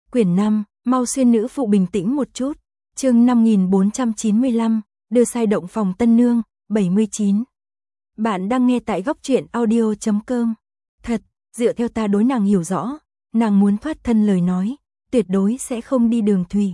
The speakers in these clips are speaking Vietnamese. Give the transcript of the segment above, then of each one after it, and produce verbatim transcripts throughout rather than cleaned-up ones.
Quyển năm, mau xuyên nữ phụ bình tĩnh một chút. Chương năm nghìn bốn trăm chín mươi lăm, đưa sai động phòng tân nương, bảy mươi chín. Bạn đang nghe tại góc truyện audio chấm com. Thật, dựa theo ta đối nàng hiểu rõ, nàng muốn thoát thân lời nói, tuyệt đối sẽ không đi đường thủy,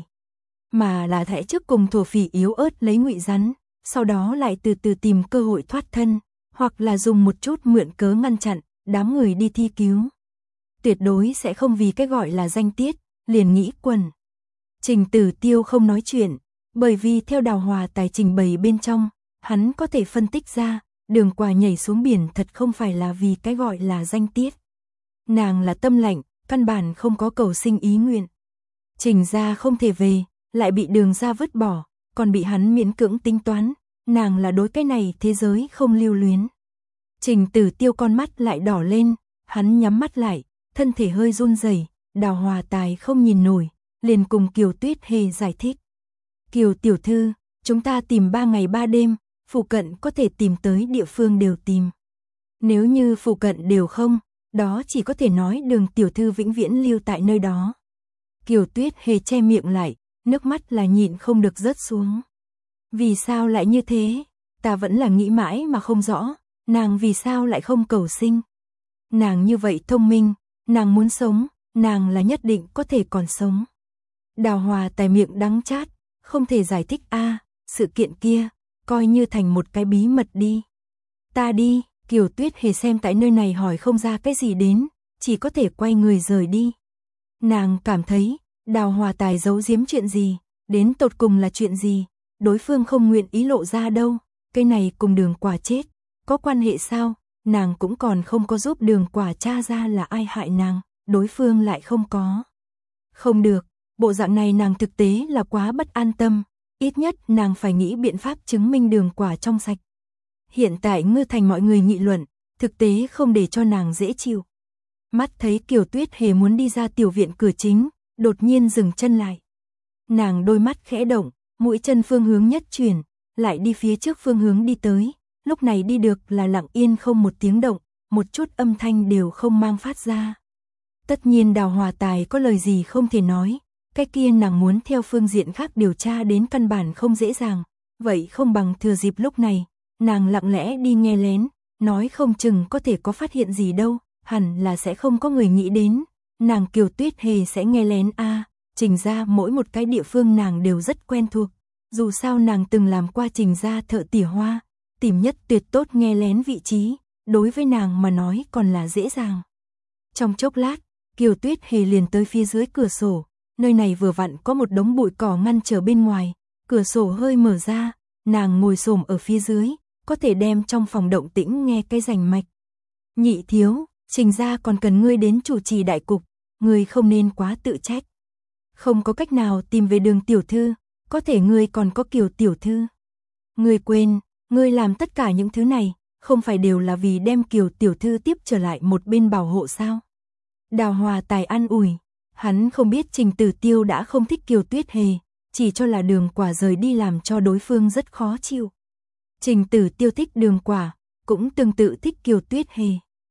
mà là thẽ trước cùng thổ phỉ yếu ớt lấy ngụy rắn, sau đó lại từ từ tìm cơ hội thoát thân, hoặc là dùng một chút mượn cớ ngăn chặn đám người đi thi cứu. Tuyệt đối sẽ không vì cái gọi là danh tiết, liền nghĩ quần. Trình Tử Tiêu không nói chuyện, bởi vì theo Đào Hòa tài trình bày bên trong, hắn có thể phân tích ra, Đường Quả nhảy xuống biển thật không phải là vì cái gọi là danh tiết. Nàng là tâm lạnh, căn bản không có cầu sinh ý nguyện. Trình gia không thể về, lại bị Đường gia vứt bỏ, còn bị hắn miễn cưỡng tính toán, nàng là đối cái này thế giới không lưu luyến. Trình Tử Tiêu con mắt lại đỏ lên, hắn nhắm mắt lại, thân thể hơi run rẩy. Đào Hòa tài không nhìn nổi, liền cùng Kiều Tuyết Hề giải thích. Kiều tiểu thư, chúng ta tìm ba ngày ba đêm, phụ cận có thể tìm tới địa phương đều tìm. Nếu như phụ cận đều không, đó chỉ có thể nói Đường tiểu thư vĩnh viễn lưu tại nơi đó. Kiều Tuyết Hề che miệng lại, nước mắt là nhịn không được rớt xuống. Vì sao lại như thế? Ta vẫn là nghĩ mãi mà không rõ, nàng vì sao lại không cầu sinh? Nàng như vậy thông minh, nàng muốn sống, nàng là nhất định có thể còn sống. Đào Hòa tài miệng đắng chát, không thể giải thích a, à, sự kiện kia, coi như thành một cái bí mật đi. Ta đi, Kiều Tuyết Hề xem tại nơi này hỏi không ra cái gì đến, chỉ có thể quay người rời đi. Nàng cảm thấy, Đào Hòa tài giấu giếm chuyện gì, đến tột cùng là chuyện gì, đối phương không nguyện ý lộ ra đâu, cái này cùng Đường Quả chết, có quan hệ sao, nàng cũng còn không có giúp Đường Quả tra ra là ai hại nàng. Đối phương lại không có. Không được, bộ dạng này nàng thực tế là quá bất an tâm, ít nhất nàng phải nghĩ biện pháp chứng minh Đường Quả trong sạch. Hiện tại Ngư Thành mọi người nghị luận, thực tế không để cho nàng dễ chịu. Mắt thấy Kiều Tuyết Hề muốn đi ra tiểu viện cửa chính, đột nhiên dừng chân lại. Nàng đôi mắt khẽ động, mũi chân phương hướng nhất chuyển, lại đi phía trước phương hướng đi tới, lúc này đi được là lặng yên không một tiếng động, một chút âm thanh đều không mang phát ra. Tất nhiên Đào Hòa tài có lời gì không thể nói, cái kia nàng muốn theo phương diện khác điều tra đến căn bản không dễ dàng, vậy không bằng thừa dịp lúc này, nàng lặng lẽ đi nghe lén, nói không chừng có thể có phát hiện gì đâu, hẳn là sẽ không có người nghĩ đến, nàng Kiều Tuyết Hề sẽ nghe lén a, à, Trình gia mỗi một cái địa phương nàng đều rất quen thuộc, dù sao nàng từng làm qua Trình gia thợ tỉa hoa, tìm nhất tuyệt tốt nghe lén vị trí, đối với nàng mà nói còn là dễ dàng. Trong chốc lát, Kiều Tuyết Hề liền tới phía dưới cửa sổ, nơi này vừa vặn có một đống bụi cỏ ngăn trở bên ngoài, cửa sổ hơi mở ra, nàng ngồi xổm ở phía dưới, có thể đem trong phòng động tĩnh nghe cái rành mạch. Nhị thiếu, Trình gia còn cần ngươi đến chủ trì đại cục, ngươi không nên quá tự trách. Không có cách nào tìm về Đường tiểu thư, có thể ngươi còn có Kiều tiểu thư. Ngươi quên, ngươi làm tất cả những thứ này, không phải đều là vì đem Kiều tiểu thư tiếp trở lại một bên bảo hộ sao? Đào Hòa tài an ủi, hắn không biết Trình Tử Tiêu đã không thích Kiều Tuyết Hề, chỉ cho là Đường Quả rời đi làm cho đối phương rất khó chịu. Trình Tử Tiêu thích Đường Quả, cũng tương tự thích Kiều Tuyết Hề.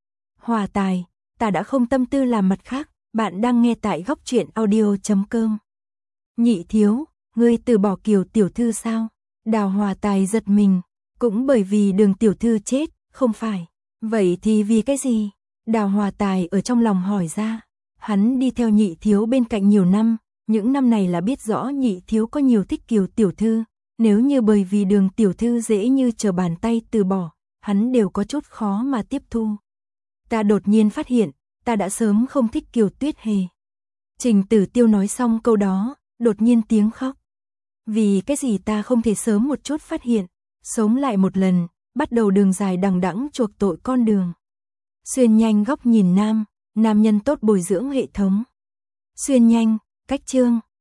Hòa tài, ta đã không tâm tư làm mặt khác, bạn đang nghe tại góc truyện audio chấm com. Nhị thiếu, ngươi từ bỏ Kiều tiểu thư sao? Đào Hòa tài giật mình, cũng bởi vì Đường tiểu thư chết, không phải. Vậy thì vì cái gì? Đào Hòa tài ở trong lòng hỏi ra, hắn đi theo nhị thiếu bên cạnh nhiều năm, những năm này là biết rõ nhị thiếu có nhiều thích Kiều tiểu thư, nếu như bởi vì Đường tiểu thư dễ như trở bàn tay từ bỏ, hắn đều có chút khó mà tiếp thu. Ta đột nhiên phát hiện, ta đã sớm không thích Kiều Tuyết Hề. Trình Tử Tiêu nói xong câu đó, đột nhiên tiếng khóc. Vì cái gì ta không thể sớm một chút phát hiện, sống lại một lần, bắt đầu đường dài đằng đẵng chuộc tội con đường. Xuyên nhanh góc nhìn nam, nam nhân tốt bồi dưỡng hệ thống. Xuyên nhanh, cách chương,